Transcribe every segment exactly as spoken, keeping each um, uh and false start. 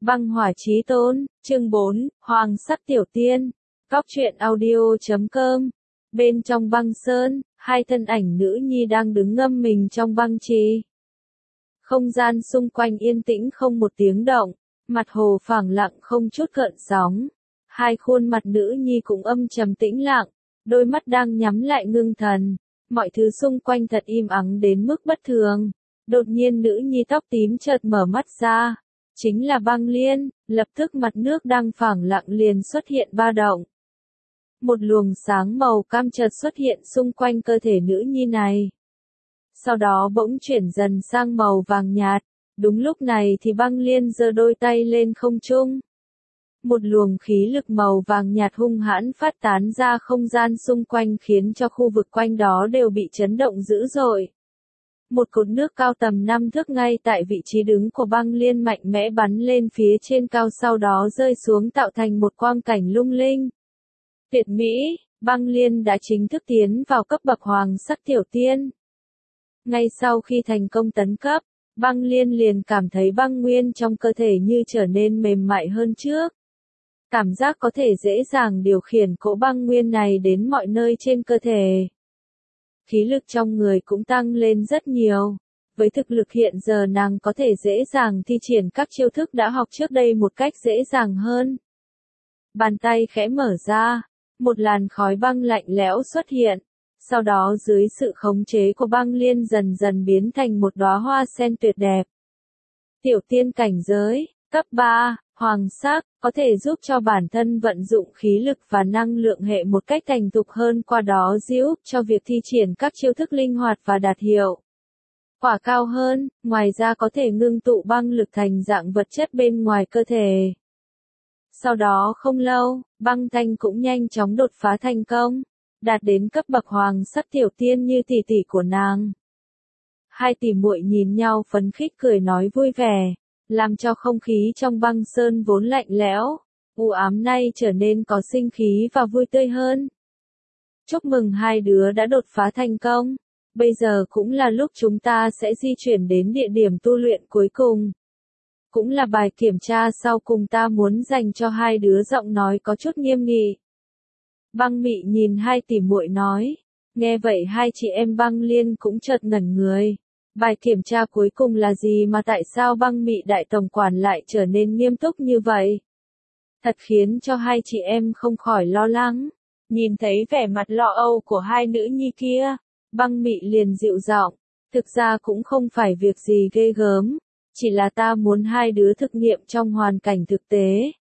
Băng hỏa chí tôn, chương bốn, Hoàng sắc tiểu tiên, Cóc truyện audio chấm com. Bên trong băng sơn, hai thân ảnh nữ nhi đang đứng ngâm mình trong băng trì. Không gian xung quanh yên tĩnh không một tiếng động, mặt hồ phẳng lặng không chút gợn sóng. Hai khuôn mặt nữ nhi cũng âm trầm tĩnh lặng, đôi mắt đang nhắm lại ngưng thần. Mọi thứ xung quanh thật im ắng đến mức bất thường. Đột nhiên nữ nhi tóc tím chợt mở mắt ra. Chính là Băng Liên, lập tức mặt nước đang phẳng lặng liền xuất hiện ba động. Một luồng sáng màu cam chợt xuất hiện xung quanh cơ thể nữ nhi này. Sau đó bỗng chuyển dần sang màu vàng nhạt, đúng lúc này thì Băng Liên giơ đôi tay lên không trung. Một luồng khí lực màu vàng nhạt hung hãn phát tán ra không gian xung quanh khiến cho khu vực quanh đó đều bị chấn động dữ dội. Một cột nước cao tầm năm thước ngay tại vị trí đứng của Băng Liên mạnh mẽ bắn lên phía trên cao sau đó rơi xuống tạo thành một quang cảnh lung linh. Tuyệt mỹ, Băng Liên đã chính thức tiến vào cấp bậc Hoàng sắc tiểu tiên. Ngay sau khi thành công tấn cấp, Băng Liên liền cảm thấy băng nguyên trong cơ thể như trở nên mềm mại hơn trước. Cảm giác có thể dễ dàng điều khiển cỗ băng nguyên này đến mọi nơi trên cơ thể. Khí lực trong người cũng tăng lên rất nhiều. Với thực lực hiện giờ nàng có thể dễ dàng thi triển các chiêu thức đã học trước đây một cách dễ dàng hơn. Bàn tay khẽ mở ra, một làn khói băng lạnh lẽo xuất hiện. Sau đó dưới sự khống chế của Băng Liên dần dần biến thành một đóa hoa sen tuyệt đẹp. Tiểu tiên cảnh giới, cấp ba, hoàng sắc, có thể giúp cho bản thân vận dụng khí lực và năng lượng hệ một cách thành thục hơn, qua đó giúp cho việc thi triển các chiêu thức linh hoạt và đạt hiệu quả cao hơn, ngoài ra có thể ngưng tụ băng lực thành dạng vật chất bên ngoài cơ thể. Sau đó không lâu, Băng Thanh cũng nhanh chóng đột phá thành công, đạt đến cấp bậc hoàng sắc tiểu tiên như tỷ tỷ của nàng. Hai tỷ muội nhìn nhau phấn khích cười nói vui vẻ, làm cho không khí trong băng sơn vốn lạnh lẽo, u ám nay trở nên có sinh khí và vui tươi hơn. Chúc mừng hai đứa đã đột phá thành công, bây giờ cũng là lúc chúng ta sẽ di chuyển đến địa điểm tu luyện cuối cùng. Cũng là bài kiểm tra sau cùng ta muốn dành cho hai đứa, giọng nói có chút nghiêm nghị. Băng Mị nhìn hai tỷ muội nói, nghe vậy hai chị em Băng Liên cũng chợt ngẩn người. Bài kiểm tra cuối cùng là gì mà tại sao Băng Mị đại tổng quản lại trở nên nghiêm túc như vậy? Thật khiến cho hai chị em không khỏi lo lắng. Nhìn thấy vẻ mặt lo âu của hai nữ nhi kia, Băng Mị liền dịu giọng, thực ra cũng không phải việc gì ghê gớm, chỉ là ta muốn hai đứa thực nghiệm trong hoàn cảnh thực tế.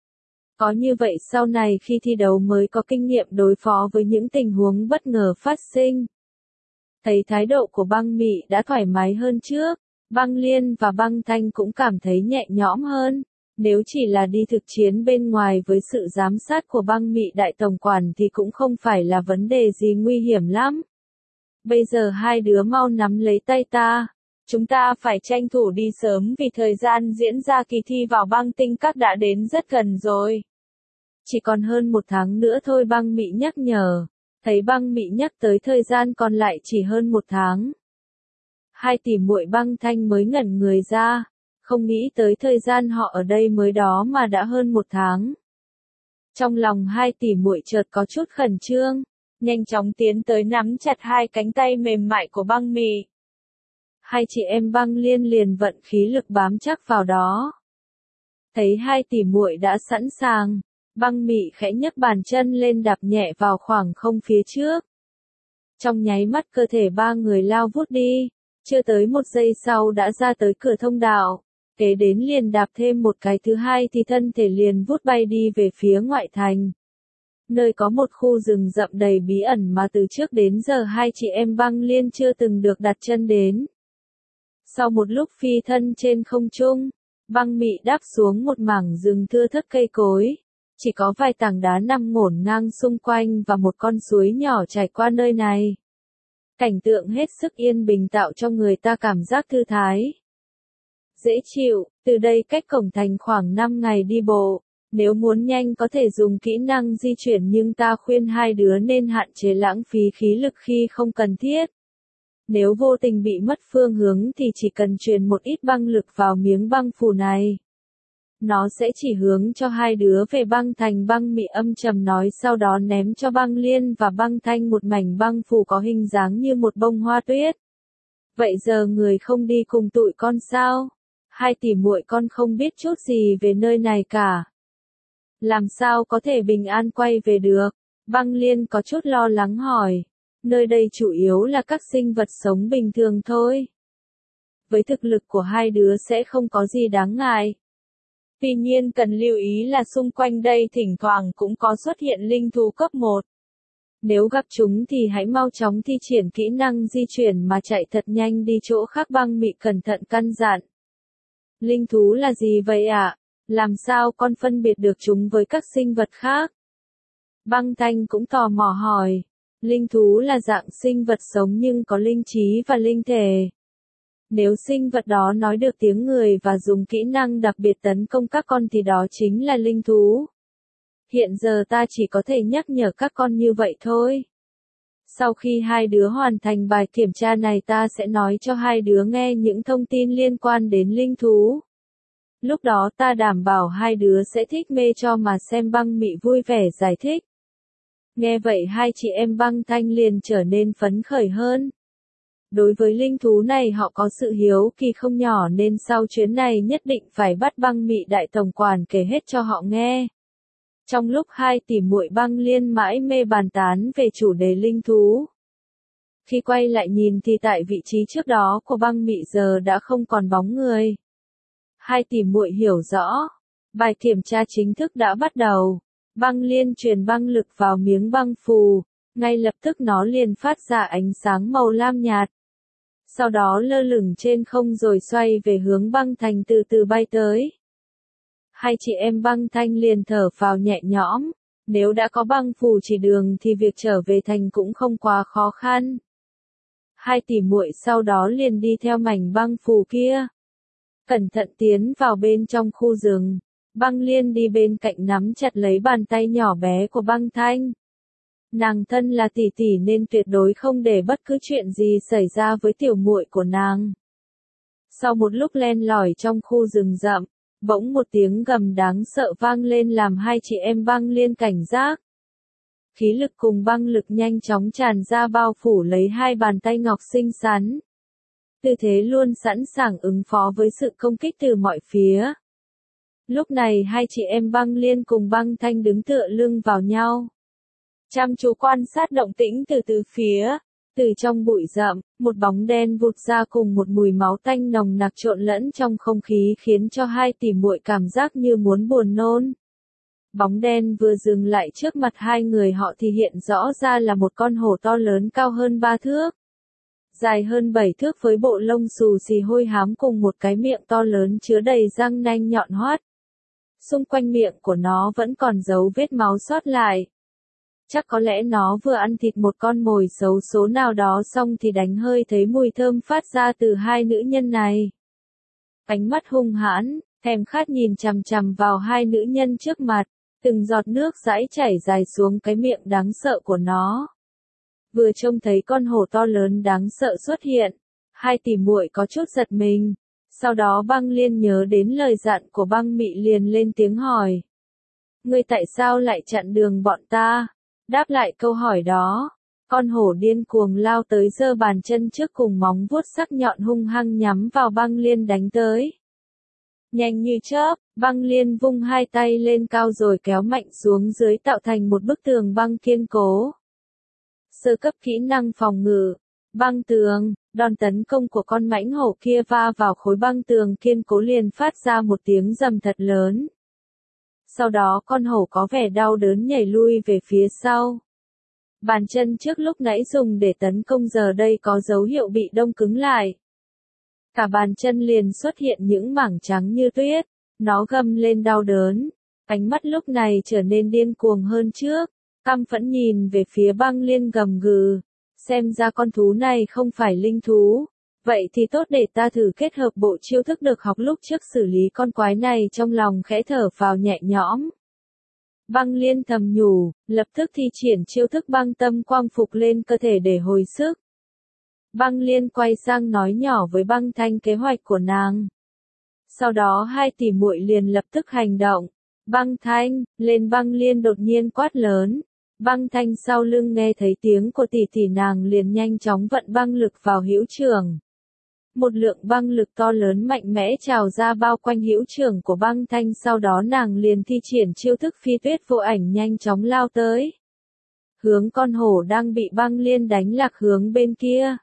Có như vậy sau này khi thi đấu mới có kinh nghiệm đối phó với những tình huống bất ngờ phát sinh. Thấy thái độ của Băng Mị đã thoải mái hơn trước, Băng Liên và Băng Thanh cũng cảm thấy nhẹ nhõm hơn. Nếu chỉ là đi thực chiến bên ngoài với sự giám sát của Băng Mị đại tổng quản thì cũng không phải là vấn đề gì nguy hiểm lắm. Bây giờ hai đứa mau nắm lấy tay ta. Chúng ta phải tranh thủ đi sớm vì thời gian diễn ra kỳ thi vào băng tinh các đã đến rất gần rồi. Chỉ còn hơn một tháng nữa thôi, Băng Mị nhắc nhở. Thấy Băng Mị nhắc tới thời gian còn lại chỉ hơn một tháng. Hai tỷ muội Băng Thanh mới ngẩn người ra, không nghĩ tới thời gian họ ở đây mới đó mà đã hơn một tháng. Trong lòng hai tỷ muội chợt có chút khẩn trương, nhanh chóng tiến tới nắm chặt hai cánh tay mềm mại của Băng Mị. Hai chị em Băng Liên liền vận khí lực bám chắc vào đó. Thấy hai tỷ muội đã sẵn sàng, Băng Mị khẽ nhấc bàn chân lên đạp nhẹ vào khoảng không phía trước. Trong nháy mắt cơ thể ba người lao vút đi, chưa tới một giây sau đã ra tới cửa thông đạo, kế đến liền đạp thêm một cái thứ hai thì thân thể liền vút bay đi về phía ngoại thành. Nơi có một khu rừng rậm đầy bí ẩn mà từ trước đến giờ hai chị em Băng Liên chưa từng được đặt chân đến. Sau một lúc phi thân trên không trung, Băng Mị đáp xuống một mảng rừng thưa thớt cây cối. Chỉ có vài tảng đá nằm ngổn ngang xung quanh và một con suối nhỏ chảy qua nơi này. Cảnh tượng hết sức yên bình tạo cho người ta cảm giác thư thái. Dễ chịu, từ đây cách cổng thành khoảng năm ngày đi bộ. Nếu muốn nhanh có thể dùng kỹ năng di chuyển, nhưng ta khuyên hai đứa nên hạn chế lãng phí khí lực khi không cần thiết. Nếu vô tình bị mất phương hướng thì chỉ cần truyền một ít băng lực vào miếng băng phù này. Nó sẽ chỉ hướng cho hai đứa về băng thành. Băng Mị âm trầm nói, sau đó ném cho Băng Liên và Băng Thanh một mảnh băng phù có hình dáng như một bông hoa tuyết. Vậy giờ người không đi cùng tụi con sao? Hai tỷ muội con không biết chút gì về nơi này cả. Làm sao có thể bình an quay về được? Băng Liên có chút lo lắng hỏi. Nơi đây chủ yếu là các sinh vật sống bình thường thôi. Với thực lực của hai đứa sẽ không có gì đáng ngại. Tuy nhiên cần lưu ý là xung quanh đây thỉnh thoảng cũng có xuất hiện linh thú cấp một. Nếu gặp chúng thì hãy mau chóng thi triển kỹ năng di chuyển mà chạy thật nhanh đi chỗ khác. Băng Mị cẩn thận căn dặn. Linh thú là gì vậy ạ? À? Làm sao con phân biệt được chúng với các sinh vật khác? Băng Thanh cũng tò mò hỏi. Linh thú là dạng sinh vật sống nhưng có linh trí và linh thể. Nếu sinh vật đó nói được tiếng người và dùng kỹ năng đặc biệt tấn công các con thì đó chính là linh thú. Hiện giờ ta chỉ có thể nhắc nhở các con như vậy thôi. Sau khi hai đứa hoàn thành bài kiểm tra này ta sẽ nói cho hai đứa nghe những thông tin liên quan đến linh thú. Lúc đó ta đảm bảo hai đứa sẽ thích mê cho mà xem. Băng Mị vui vẻ giải thích. Nghe vậy hai chị em Băng Thanh liền trở nên phấn khởi hơn. Đối với linh thú này họ có sự hiếu kỳ không nhỏ nên sau chuyến này nhất định phải bắt Băng Mị đại tổng quản kể hết cho họ nghe. Trong lúc hai tỷ muội Băng Liên mãi mê bàn tán về chủ đề linh thú. Khi quay lại nhìn thì tại vị trí trước đó của Băng Mị giờ đã không còn bóng người. Hai tỷ muội hiểu rõ. Bài kiểm tra chính thức đã bắt đầu. Băng Liên truyền băng lực vào miếng băng phù. Ngay lập tức nó liền phát ra ánh sáng màu lam nhạt. Sau đó lơ lửng trên không rồi xoay về hướng băng thành từ từ bay tới. Hai chị em Băng Thanh liền thở phào nhẹ nhõm. Nếu đã có băng phù chỉ đường thì việc trở về thành cũng không quá khó khăn. Hai tỷ muội sau đó liền đi theo mảnh băng phù kia. Cẩn thận tiến vào bên trong khu rừng. Băng Liên đi bên cạnh nắm chặt lấy bàn tay nhỏ bé của Băng Thanh. Nàng thân là tỷ tỷ nên tuyệt đối không để bất cứ chuyện gì xảy ra với tiểu muội của nàng. Sau một lúc len lỏi trong khu rừng rậm, bỗng một tiếng gầm đáng sợ vang lên làm hai chị em Băng Liên cảnh giác. Khí lực cùng băng lực nhanh chóng tràn ra bao phủ lấy hai bàn tay ngọc xinh xắn. Tư thế luôn sẵn sàng ứng phó với sự công kích từ mọi phía. Lúc này hai chị em Băng Liên cùng Băng Thanh đứng tựa lưng vào nhau. Chăm chú quan sát động tĩnh từ từ phía. Từ trong bụi rậm, một bóng đen vụt ra cùng một mùi máu tanh nồng nặc trộn lẫn trong không khí khiến cho hai tỷ muội cảm giác như muốn buồn nôn. Bóng đen vừa dừng lại trước mặt hai người họ thì hiện rõ ra là một con hổ to lớn cao hơn ba thước. Dài hơn bảy thước với bộ lông xù xì hôi hám cùng một cái miệng to lớn chứa đầy răng nanh nhọn hoắt. Xung quanh miệng của nó vẫn còn dấu vết máu sót lại. Chắc có lẽ nó vừa ăn thịt một con mồi xấu số nào đó xong thì đánh hơi thấy mùi thơm phát ra từ hai nữ nhân này. Ánh mắt hung hãn, thèm khát nhìn chằm chằm vào hai nữ nhân trước mặt, từng giọt nước dãi chảy dài xuống cái miệng đáng sợ của nó. Vừa trông thấy con hổ to lớn đáng sợ xuất hiện, hai tỷ muội có chút giật mình. Sau đó Băng Liên nhớ đến lời dặn của Băng Mị liền lên tiếng hỏi. Ngươi tại sao lại chặn đường bọn ta? Đáp lại câu hỏi đó, con hổ điên cuồng lao tới giơ bàn chân trước cùng móng vuốt sắc nhọn hung hăng nhắm vào Băng Liên đánh tới. Nhanh như chớp, Băng Liên vung hai tay lên cao rồi kéo mạnh xuống dưới tạo thành một bức tường băng kiên cố. Sơ cấp kỹ năng phòng ngự, băng tường, đòn tấn công của con mãnh hổ kia va vào khối băng tường kiên cố liền phát ra một tiếng rầm thật lớn. Sau đó con hổ có vẻ đau đớn nhảy lui về phía sau. Bàn chân trước lúc nãy dùng để tấn công giờ đây có dấu hiệu bị đông cứng lại. Cả bàn chân liền xuất hiện những mảng trắng như tuyết, nó gầm lên đau đớn. Ánh mắt lúc này trở nên điên cuồng hơn trước, căm phẫn nhìn về phía Băng Liên gầm gừ. Xem ra con thú này không phải linh thú. Vậy thì tốt để ta thử kết hợp bộ chiêu thức được học lúc trước xử lý con quái này trong lòng khẽ thở phào nhẹ nhõm. Băng Liên thầm nhủ, lập tức thi triển chiêu thức băng tâm quang phục lên cơ thể để hồi sức. Băng Liên quay sang nói nhỏ với Băng Thanh kế hoạch của nàng. Sau đó hai tỷ muội liền lập tức hành động. Băng Thanh, lên Băng Liên đột nhiên quát lớn. Băng Thanh sau lưng nghe thấy tiếng của tỷ tỷ nàng liền nhanh chóng vận băng lực vào hữu trưởng. Một lượng băng lực to lớn mạnh mẽ trào ra bao quanh hữu trưởng của Băng Thanh, sau đó nàng liền thi triển chiêu thức phi tuyết vô ảnh nhanh chóng lao tới. Hướng con hổ đang bị Băng Liên đánh lạc hướng bên kia.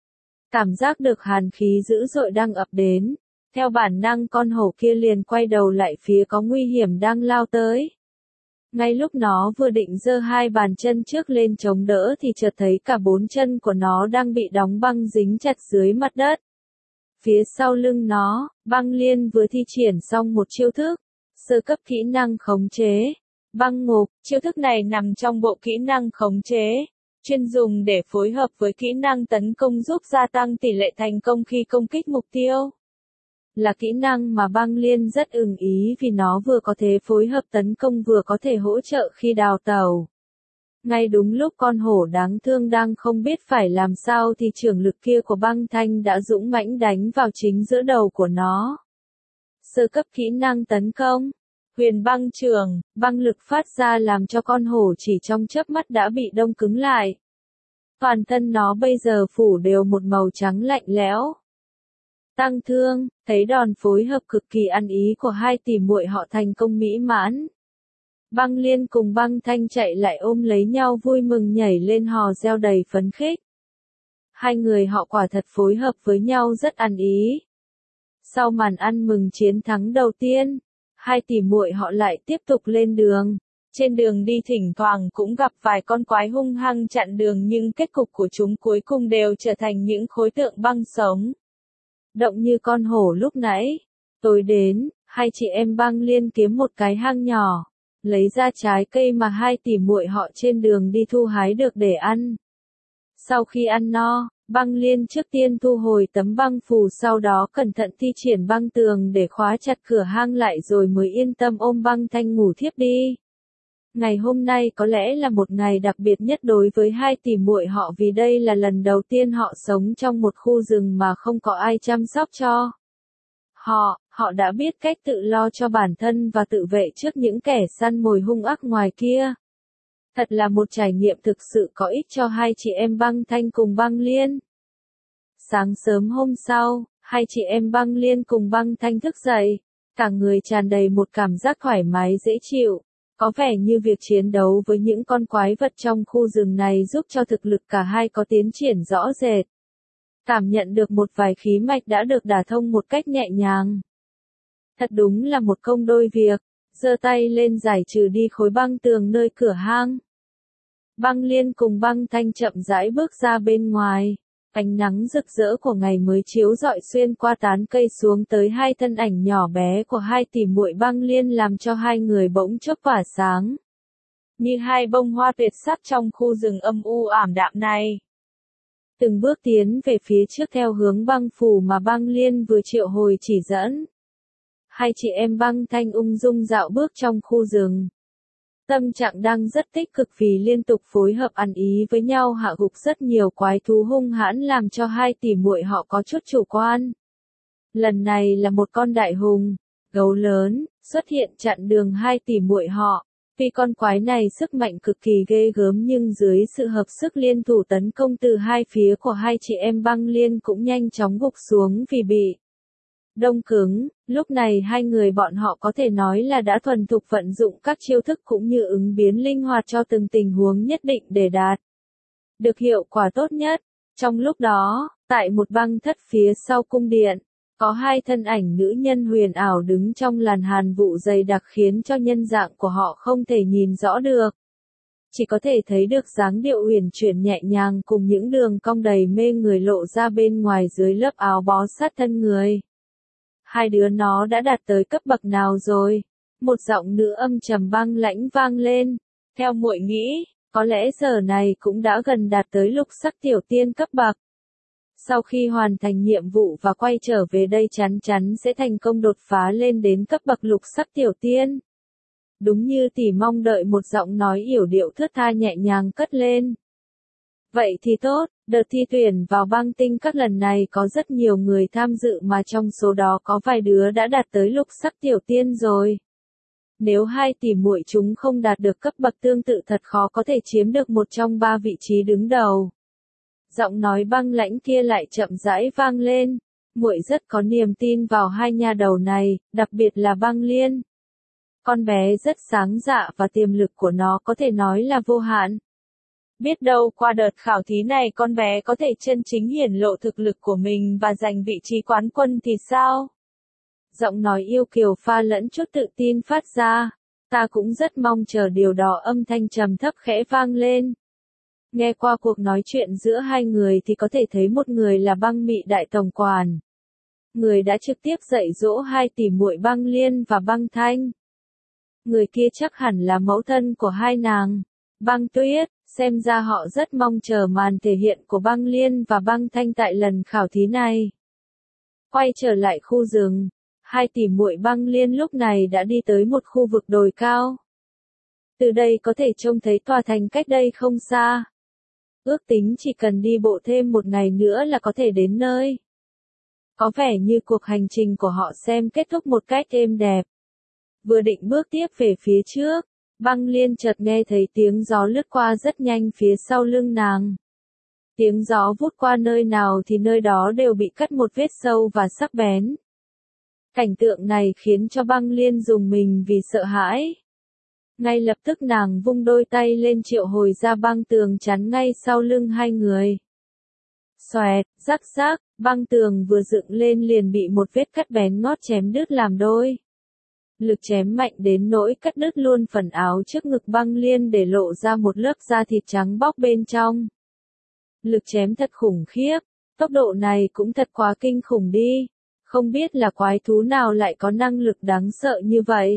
Cảm giác được hàn khí dữ dội đang ập đến. Theo bản năng con hổ kia liền quay đầu lại phía có nguy hiểm đang lao tới. Ngay lúc nó vừa định giơ hai bàn chân trước lên chống đỡ thì chợt thấy cả bốn chân của nó đang bị đóng băng dính chặt dưới mặt đất. Phía sau lưng nó, Băng Liên vừa thi triển xong một chiêu thức, sơ cấp kỹ năng khống chế, băng ngục. Chiêu thức này nằm trong bộ kỹ năng khống chế, chuyên dùng để phối hợp với kỹ năng tấn công giúp gia tăng tỷ lệ thành công khi công kích mục tiêu. Là kỹ năng mà Băng Liên rất ưng ý vì nó vừa có thể phối hợp tấn công vừa có thể hỗ trợ khi đào tẩu. Ngay đúng lúc con hổ đáng thương đang không biết phải làm sao thì trường lực kia của Băng Thanh đã dũng mãnh đánh vào chính giữa đầu của nó. Sơ cấp kỹ năng tấn công, huyền băng trường, băng lực phát ra làm cho con hổ chỉ trong chớp mắt đã bị đông cứng lại. Toàn thân nó bây giờ phủ đều một màu trắng lạnh lẽo. Tăng thương, thấy đòn phối hợp cực kỳ ăn ý của hai tỷ muội họ thành công mỹ mãn. Băng Liên cùng Băng Thanh chạy lại ôm lấy nhau vui mừng nhảy lên hò reo đầy phấn khích. Hai người họ quả thật phối hợp với nhau rất ăn ý. Sau màn ăn mừng chiến thắng đầu tiên, hai tỷ muội họ lại tiếp tục lên đường. Trên đường đi thỉnh thoảng cũng gặp vài con quái hung hăng chặn đường nhưng kết cục của chúng cuối cùng đều trở thành những khối tượng băng sống. Động như con hổ lúc nãy. Tối đến, hai chị em Băng Liên kiếm một cái hang nhỏ, lấy ra trái cây mà hai tỷ muội họ trên đường đi thu hái được để ăn. Sau khi ăn no, Băng Liên trước tiên thu hồi tấm băng phù, sau đó cẩn thận thi triển băng tường để khóa chặt cửa hang lại rồi mới yên tâm ôm Băng Thanh ngủ thiếp đi. Ngày hôm nay có lẽ là một ngày đặc biệt nhất đối với hai tỷ muội họ vì đây là lần đầu tiên họ sống trong một khu rừng mà không có ai chăm sóc cho. Họ, họ đã biết cách tự lo cho bản thân và tự vệ trước những kẻ săn mồi hung ác ngoài kia. Thật là một trải nghiệm thực sự có ích cho hai chị em Băng Thanh cùng Băng Liên. Sáng sớm hôm sau, hai chị em Băng Liên cùng Băng Thanh thức dậy, cả người tràn đầy một cảm giác thoải mái dễ chịu. Có vẻ như việc chiến đấu với những con quái vật trong khu rừng này giúp cho thực lực cả hai có tiến triển rõ rệt. Cảm nhận được một vài khí mạch đã được đả thông một cách nhẹ nhàng. Thật đúng là một công đôi việc, giơ tay lên giải trừ đi khối băng tường nơi cửa hang. Băng Liên cùng Băng Thanh chậm rãi bước ra bên ngoài. Ánh nắng rực rỡ của ngày mới chiếu rọi xuyên qua tán cây xuống tới hai thân ảnh nhỏ bé của hai tỷ muội Băng Liên làm cho hai người bỗng chốc tỏa sáng. Như hai bông hoa tuyệt sắc trong khu rừng âm u ảm đạm này. Từng bước tiến về phía trước theo hướng băng phủ mà Băng Liên vừa triệu hồi chỉ dẫn. Hai chị em Băng Thanh ung dung dạo bước trong khu rừng. Tâm trạng đang rất tích cực vì liên tục phối hợp ăn ý với nhau hạ gục rất nhiều quái thú hung hãn làm cho hai tỷ muội họ có chút chủ quan. Lần này là một con đại hùng, gấu lớn, xuất hiện chặn đường hai tỷ muội họ. Vì con quái này sức mạnh cực kỳ ghê gớm nhưng dưới sự hợp sức liên thủ tấn công từ hai phía của hai chị em Băng Liên cũng nhanh chóng gục xuống vì bị đông cứng. Lúc này hai người bọn họ có thể nói là đã thuần thục vận dụng các chiêu thức cũng như ứng biến linh hoạt cho từng tình huống nhất định để đạt được hiệu quả tốt nhất. Trong lúc đó, tại một băng thất phía sau cung điện, có hai thân ảnh nữ nhân huyền ảo đứng trong làn hàn vụ dày đặc khiến cho nhân dạng của họ không thể nhìn rõ được. Chỉ có thể thấy được dáng điệu huyền chuyển nhẹ nhàng cùng những đường cong đầy mê người lộ ra bên ngoài dưới lớp áo bó sát thân người. Hai đứa nó đã đạt tới cấp bậc nào rồi? Một giọng nữ âm trầm băng lãnh vang lên. Theo muội nghĩ, có lẽ giờ này cũng đã gần đạt tới lục sắc tiểu tiên cấp bậc. Sau khi hoàn thành nhiệm vụ và quay trở về đây chắn chắn sẽ thành công đột phá lên đến cấp bậc lục sắc tiểu tiên. Đúng như tỷ mong đợi, một giọng nói yểu điệu thướt tha nhẹ nhàng cất lên. Vậy thì tốt, đợt thi tuyển vào băng tinh các lần này có rất nhiều người tham dự mà trong số đó có vài đứa đã đạt tới lục sắc tiểu tiên rồi. Nếu hai tỷ muội chúng không đạt được cấp bậc tương tự thật khó có thể chiếm được một trong ba vị trí đứng đầu. Giọng nói băng lãnh kia lại chậm rãi vang lên. Muội rất có niềm tin vào hai nha đầu này, đặc biệt là Băng Liên. Con bé rất sáng dạ và tiềm lực của nó có thể nói là vô hạn. Biết đâu qua đợt khảo thí này con bé có thể chân chính hiển lộ thực lực của mình và giành vị trí quán quân thì sao? Giọng nói yêu kiều pha lẫn chút tự tin phát ra. Ta cũng rất mong chờ điều đó, âm thanh trầm thấp khẽ vang lên. Nghe qua cuộc nói chuyện giữa hai người thì có thể thấy một người là Băng Mị đại tổng quản. Người đã trực tiếp dạy dỗ hai tỷ muội Băng Liên và Băng Thanh. Người kia chắc hẳn là mẫu thân của hai nàng. Băng Tuyết, xem ra họ rất mong chờ màn thể hiện của Băng Liên và Băng Thanh tại lần khảo thí này. Quay trở lại khu rừng, hai tỷ muội Băng Liên lúc này đã đi tới một khu vực đồi cao. Từ đây có thể trông thấy tòa thành cách đây không xa. Ước tính chỉ cần đi bộ thêm một ngày nữa là có thể đến nơi. Có vẻ như cuộc hành trình của họ xem kết thúc một cách êm đẹp. Vừa định bước tiếp về phía trước, Băng Liên chợt nghe thấy tiếng gió lướt qua rất nhanh phía sau lưng nàng. Tiếng gió vút qua nơi nào thì nơi đó đều bị cắt một vết sâu và sắc bén. Cảnh tượng này khiến cho Băng Liên rùng mình vì sợ hãi. Ngay lập tức nàng vung đôi tay lên triệu hồi ra băng tường chắn ngay sau lưng hai người. Xoẹt, rắc rắc, băng tường vừa dựng lên liền bị một vết cắt bén ngót chém đứt làm đôi. Lực chém mạnh đến nỗi cắt đứt luôn phần áo trước ngực Băng Liên để lộ ra một lớp da thịt trắng bóc bên trong. Lực chém thật khủng khiếp, tốc độ này cũng thật quá kinh khủng đi, không biết là quái thú nào lại có năng lực đáng sợ như vậy.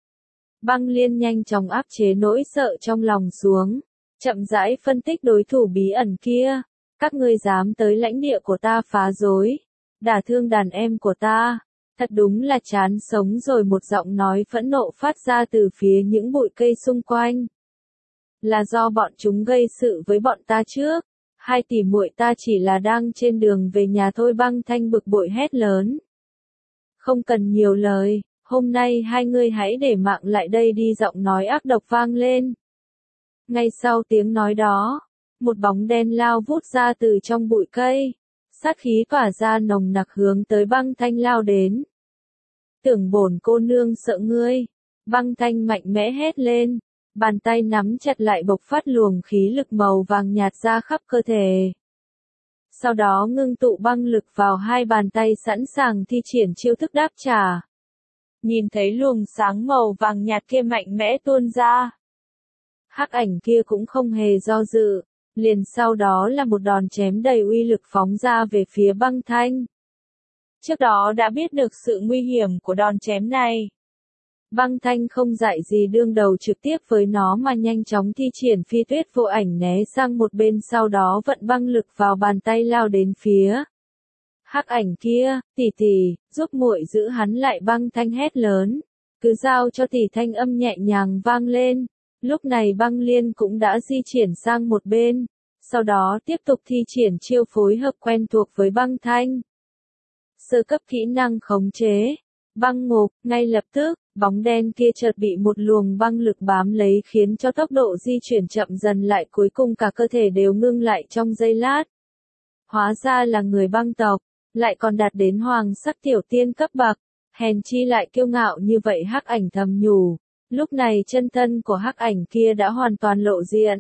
Băng Liên nhanh chóng áp chế nỗi sợ trong lòng xuống, chậm rãi phân tích đối thủ bí ẩn kia. Các ngươi dám tới lãnh địa của ta phá rối, đả thương đàn em của ta, thật đúng là chán sống rồi. Một giọng nói phẫn nộ phát ra từ phía những bụi cây xung quanh. Là do bọn chúng gây sự với bọn ta trước, hai tỷ muội ta chỉ là đang trên đường về nhà thôi. Băng Thanh bực bội hét lớn. Không cần nhiều lời, hôm nay hai ngươi hãy để mạng lại đây đi. Giọng nói ác độc vang lên. Ngay sau tiếng nói đó, một bóng đen lao vút ra từ trong bụi cây, sát khí tỏa ra nồng nặc hướng tới Băng Thanh lao đến. Tưởng bổn cô nương sợ ngươi, Băng Thanh mạnh mẽ hét lên, bàn tay nắm chặt lại bộc phát luồng khí lực màu vàng nhạt ra khắp cơ thể. Sau đó ngưng tụ băng lực vào hai bàn tay sẵn sàng thi triển chiêu thức đáp trả. Nhìn thấy luồng sáng màu vàng nhạt kia mạnh mẽ tuôn ra, hắc ảnh kia cũng không hề do dự, liền sau đó là một đòn chém đầy uy lực phóng ra về phía Băng Thanh. Trước đó đã biết được sự nguy hiểm của đòn chém này, Băng Thanh không dại gì đương đầu trực tiếp với nó mà nhanh chóng thi triển phi tuyết vô ảnh né sang một bên, sau đó vận băng lực vào bàn tay lao đến phía hắc ảnh kia. Tỷ tỷ, giúp muội giữ hắn lại. Băng Thanh hét lớn. Cứ giao cho tỷ. Thanh âm nhẹ nhàng vang lên. Lúc này Băng Liên cũng đã di chuyển sang một bên, sau đó tiếp tục thi triển chiêu phối hợp quen thuộc với Băng Thanh. Sơ cấp kỹ năng khống chế, băng ngục. Ngay lập tức, bóng đen kia chợt bị một luồng băng lực bám lấy khiến cho tốc độ di chuyển chậm dần lại, cuối cùng cả cơ thể đều ngưng lại trong giây lát. Hóa ra là người băng tộc, lại còn đạt đến hoàng sắc tiểu tiên cấp bậc, hèn chi lại kiêu ngạo như vậy. Hắc ảnh thầm nhủ. Lúc này chân thân của hắc ảnh kia đã hoàn toàn lộ diện.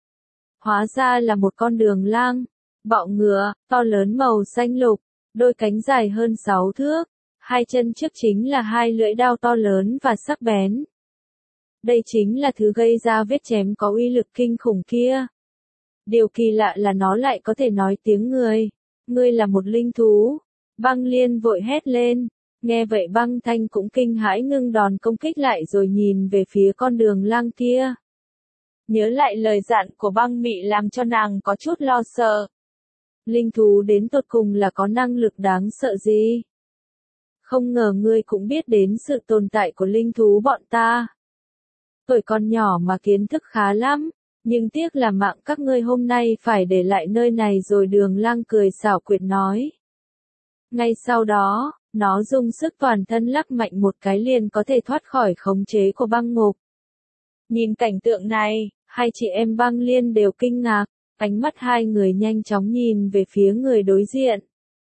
Hóa ra là một con đường lang, bọ ngựa, to lớn màu xanh lục, đôi cánh dài hơn sáu thước, hai chân trước chính là hai lưỡi đao to lớn và sắc bén. Đây chính là thứ gây ra vết chém có uy lực kinh khủng kia. Điều kỳ lạ là nó lại có thể nói tiếng người. Ngươi là một linh thú. Băng Liên vội hét lên. Nghe vậy Băng Thanh cũng kinh hãi ngưng đòn công kích lại rồi nhìn về phía con đường lang kia. Nhớ lại lời dặn của Băng Mị làm cho nàng có chút lo sợ. Linh thú đến tột cùng là có năng lực đáng sợ gì? Không ngờ ngươi cũng biết đến sự tồn tại của linh thú bọn ta. Tuổi còn nhỏ mà kiến thức khá lắm, Nhưng tiếc là mạng các ngươi hôm nay phải để lại nơi này rồi. Đường Lang cười xảo quyệt nói. Ngay sau đó, nó dùng sức toàn thân lắc mạnh một cái liền có thể thoát khỏi khống chế của băng ngục. Nhìn cảnh tượng này, hai chị em Băng Liên đều kinh ngạc, ánh mắt hai người nhanh chóng nhìn về phía người đối diện.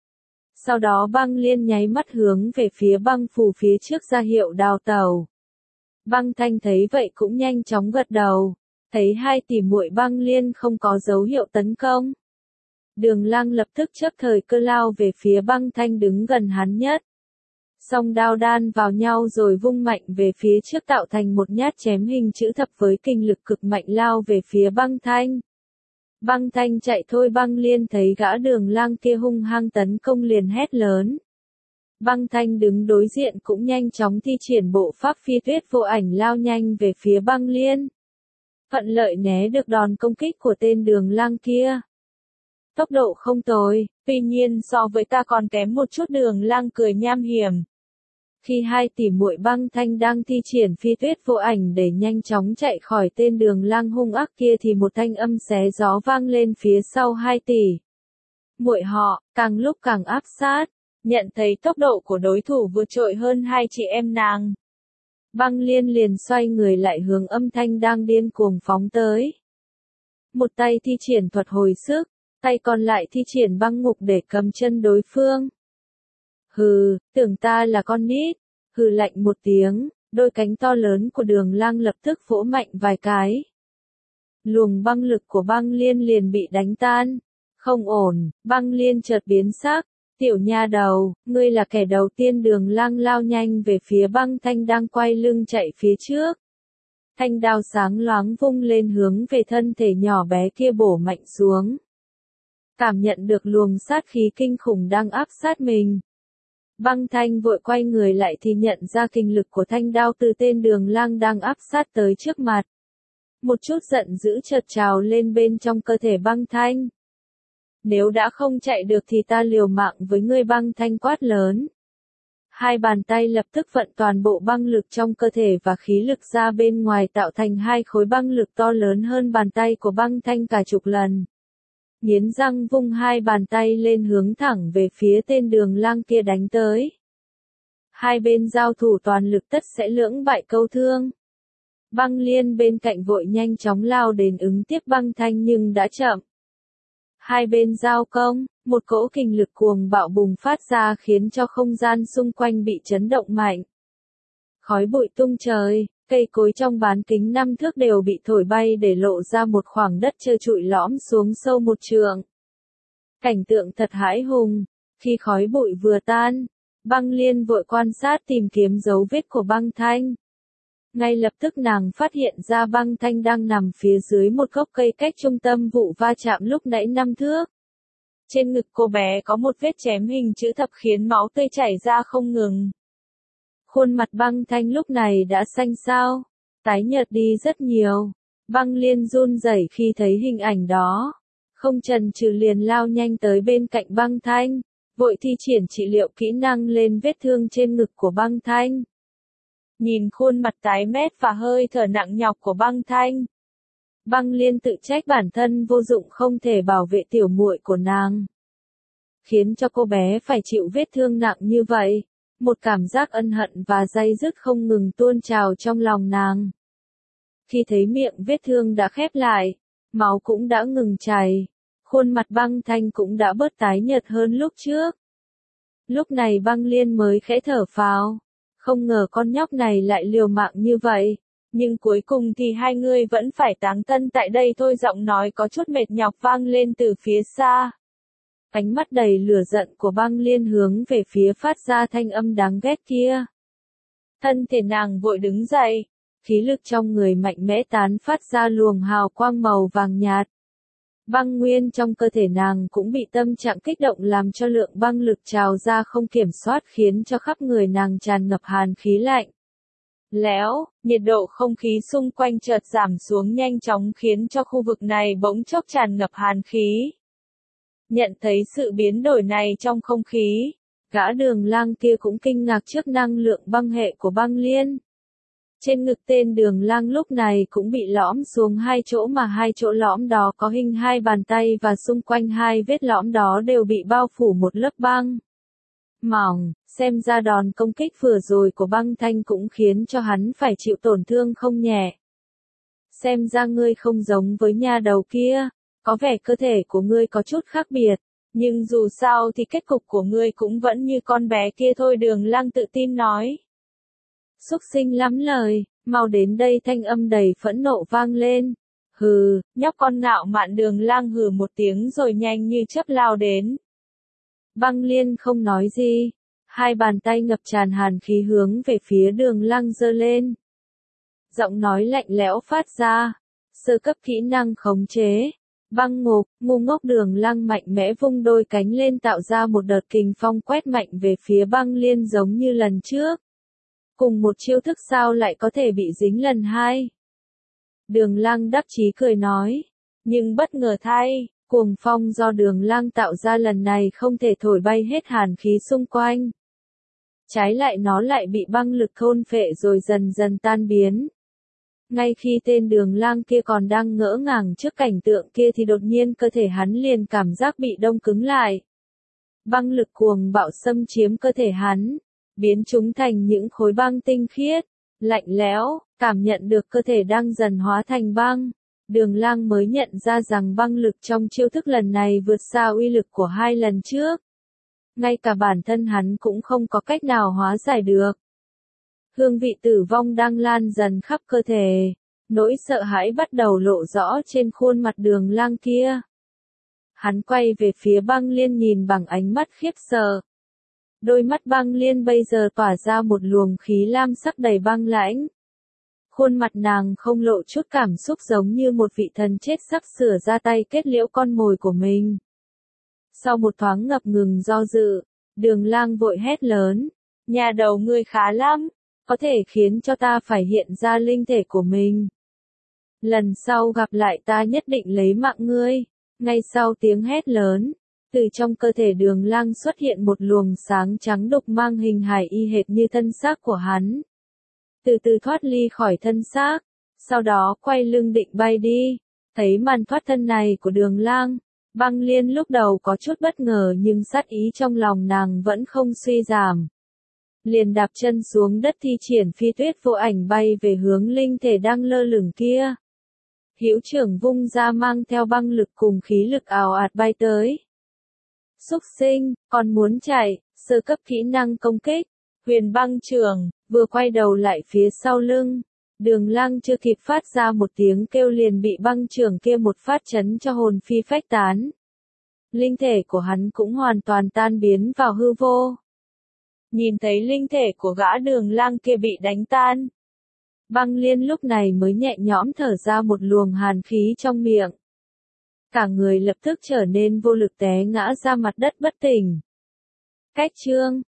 Sau đó Băng Liên nháy mắt hướng về phía băng phù phía trước ra hiệu đào tẩu. Băng Thanh thấy vậy cũng nhanh chóng gật đầu, thấy hai tỷ muội Băng Liên không có dấu hiệu tấn công. Đường Lang lập tức chấp thời cơ lao về phía Băng Thanh đứng gần hắn nhất. Song đao đan vào nhau rồi vung mạnh về phía trước tạo thành một nhát chém hình chữ thập với kình lực cực mạnh lao về phía Băng Thanh. Băng Thanh chạy thôi. Băng Liên thấy gã Đường Lang kia hung hăng tấn công liền hét lớn. Băng Thanh đứng đối diện cũng nhanh chóng thi triển bộ pháp phi tuyết vô ảnh lao nhanh về phía Băng Liên. Thuận lợi né được đòn công kích của tên Đường Lang kia. Tốc độ không tồi, tuy nhiên so với ta còn kém một chút. Đường Lang cười nham hiểm. Khi hai tỷ muội Băng Thanh đang thi triển phi tuyết vô ảnh để nhanh chóng chạy khỏi tên Đường Lang hung ác kia thì một thanh âm xé gió vang lên phía sau hai tỷ muội họ, càng lúc càng áp sát. Nhận thấy tốc độ của đối thủ vượt trội hơn hai chị em nàng, Băng Liên liền xoay người lại hướng âm thanh đang điên cuồng phóng tới. Một tay thi triển thuật hồi sức, tay còn lại thi triển băng ngục để cầm chân đối phương. Hừ, tưởng ta là con nít. Hừ lạnh một tiếng, đôi cánh to lớn của Đường Lang lập tức vỗ mạnh vài cái. Luồng băng lực của Băng Liên liền bị đánh tan. Không ổn, Băng Liên chợt biến sắc. Tiểu nha đầu, ngươi là kẻ đầu tiên. Đường Lang lao nhanh về phía Băng Thanh đang quay lưng chạy phía trước. Thanh đao sáng loáng vung lên hướng về thân thể nhỏ bé kia bổ mạnh xuống. Cảm nhận được luồng sát khí kinh khủng đang áp sát mình, Băng Thanh vội quay người lại thì nhận ra kinh lực của thanh đao từ tên Đường Lang đang áp sát tới trước mặt. Một chút giận dữ chợt trào lên bên trong cơ thể Băng Thanh. Nếu đã không chạy được thì ta liều mạng với ngươi. Băng Thanh quát lớn. Hai bàn tay lập tức vận toàn bộ băng lực trong cơ thể và khí lực ra bên ngoài tạo thành hai khối băng lực to lớn hơn bàn tay của Băng Thanh cả chục lần. Nghiến răng vung hai bàn tay lên hướng thẳng về phía tên Đường Lang kia đánh tới. Hai bên giao thủ toàn lực tất sẽ lưỡng bại câu thương. Băng Liên bên cạnh vội nhanh chóng lao đến ứng tiếp Băng Thanh nhưng đã chậm. Hai bên giao công, một cỗ kình lực cuồng bạo bùng phát ra khiến cho không gian xung quanh bị chấn động mạnh. Khói bụi tung trời, cây cối trong bán kính năm thước đều bị thổi bay để lộ ra một khoảng đất trơ trụi lõm xuống sâu một trượng. Cảnh tượng thật hãi hùng. Khi khói bụi vừa tan, Băng Liên vội quan sát tìm kiếm dấu vết của Băng Thanh. Ngay lập tức nàng phát hiện ra Băng Thanh đang nằm phía dưới một gốc cây cách trung tâm vụ va chạm lúc nãy năm thước. Trên ngực cô bé có một vết chém hình chữ thập khiến máu tươi chảy ra không ngừng. Khuôn mặt Băng Thanh lúc này đã xanh xao, tái nhợt đi rất nhiều. Băng Liên run rẩy khi thấy hình ảnh đó. Không chần chừ liền lao nhanh tới bên cạnh Băng Thanh, vội thi triển trị liệu kỹ năng lên vết thương trên ngực của Băng Thanh. Nhìn khuôn mặt tái mét và hơi thở nặng nhọc của Băng Thanh, Băng Liên tự trách bản thân vô dụng không thể bảo vệ tiểu muội của nàng, khiến cho cô bé phải chịu vết thương nặng như vậy. Một cảm giác ân hận và day dứt không ngừng tuôn trào trong lòng nàng. Khi thấy miệng vết thương đã khép lại, máu cũng đã ngừng chảy, khuôn mặt Băng Thanh cũng đã bớt tái nhợt hơn lúc trước. Lúc này Băng Liên mới khẽ thở phào, không ngờ con nhóc này lại liều mạng như vậy, nhưng cuối cùng thì hai người vẫn phải táng thân tại đây thôi. Giọng nói có chút mệt nhọc vang lên từ phía xa. Ánh mắt đầy lửa giận của Băng Liên hướng về phía phát ra thanh âm đáng ghét kia. Thân thể nàng vội đứng dậy, khí lực trong người mạnh mẽ tán phát ra luồng hào quang màu vàng nhạt. Băng nguyên trong cơ thể nàng cũng bị tâm trạng kích động làm cho lượng băng lực trào ra không kiểm soát khiến cho khắp người nàng tràn ngập hàn khí lạnh. Lẽo, nhiệt độ không khí xung quanh chợt giảm xuống nhanh chóng khiến cho khu vực này bỗng chốc tràn ngập hàn khí. Nhận thấy sự biến đổi này trong không khí, gã Đường Lang kia cũng kinh ngạc trước năng lượng băng hệ của Băng Liên. Trên ngực tên Đường Lang lúc này cũng bị lõm xuống hai chỗ mà hai chỗ lõm đó có hình hai bàn tay và xung quanh hai vết lõm đó đều bị bao phủ một lớp băng mỏng, xem ra đòn công kích vừa rồi của băng thanh cũng khiến cho hắn phải chịu tổn thương không nhẹ. Xem ra ngươi không giống với nha đầu kia, có vẻ cơ thể của ngươi có chút khác biệt, nhưng dù sao thì kết cục của ngươi cũng vẫn như con bé kia thôi, Đường Lang tự tin nói. Xúc sinh lắm lời, mau đến đây, thanh âm đầy phẫn nộ vang lên. Hừ, nhóc con ngạo mạn, Đường Lang hừ một tiếng rồi nhanh như chớp lao đến. Băng Liên không nói gì, hai bàn tay ngập tràn hàn khí hướng về phía Đường Lang giơ lên. Giọng nói lạnh lẽo phát ra, sơ cấp kỹ năng khống chế. Băng ngục, ngu ngốc. Đường Lang mạnh mẽ vung đôi cánh lên tạo ra một đợt kình phong quét mạnh về phía Băng Liên giống như lần trước. Cùng một chiêu thức sao lại có thể bị dính lần hai? Đường Lang đắc chí cười nói. Nhưng bất ngờ thay, cuồng phong do Đường Lang tạo ra lần này không thể thổi bay hết hàn khí xung quanh. Trái lại nó lại bị băng lực thôn phệ rồi dần dần tan biến. Ngay khi tên Đường Lang kia còn đang ngỡ ngàng trước cảnh tượng kia thì đột nhiên cơ thể hắn liền cảm giác bị đông cứng lại. Băng lực cuồng bạo xâm chiếm cơ thể hắn, biến chúng thành những khối băng tinh khiết, lạnh lẽo, cảm nhận được cơ thể đang dần hóa thành băng. Đường Lang mới nhận ra rằng băng lực trong chiêu thức lần này vượt xa uy lực của hai lần trước. Ngay cả bản thân hắn cũng không có cách nào hóa giải được. Hương vị tử vong đang lan dần khắp cơ thể, nỗi sợ hãi bắt đầu lộ rõ trên khuôn mặt Đường Lang kia. Hắn quay về phía Băng Liên nhìn bằng ánh mắt khiếp sợ. Đôi mắt Băng Liên bây giờ tỏa ra một luồng khí lam sắc đầy băng lãnh. Khuôn mặt nàng không lộ chút cảm xúc, giống như một vị thần chết sắp sửa ra tay kết liễu con mồi của mình. Sau một thoáng ngập ngừng do dự, Đường Lang vội hét lớn. Nhà đầu ngươi khá lắm, có thể khiến cho ta phải hiện ra linh thể của mình. Lần sau gặp lại ta nhất định lấy mạng ngươi. Ngay sau tiếng hét lớn, từ trong cơ thể Đường Lang xuất hiện một luồng sáng trắng đục mang hình hài y hệt như thân xác của hắn. Từ từ thoát ly khỏi thân xác, sau đó quay lưng định bay đi. Thấy màn thoát thân này của Đường Lang, Băng Liên lúc đầu có chút bất ngờ nhưng sát ý trong lòng nàng vẫn không suy giảm. Liền đạp chân xuống đất thi triển phi tuyết vô ảnh bay về hướng linh thể đang lơ lửng kia. Hữu trưởng vung ra mang theo băng lực cùng khí lực ào ạt bay tới. Xúc sinh, còn muốn chạy, sơ cấp kỹ năng công kích, huyền băng trưởng, vừa quay đầu lại phía sau lưng. Đường Lang chưa kịp phát ra một tiếng kêu liền bị băng trưởng kia một phát chấn cho hồn phi phách tán. Linh thể của hắn cũng hoàn toàn tan biến vào hư vô. Nhìn thấy linh thể của gã Đường Lang kia bị đánh tan, Băng Liên lúc này mới nhẹ nhõm thở ra một luồng hàn khí trong miệng. Cả người lập tức trở nên vô lực té ngã ra mặt đất bất tỉnh. Cách chương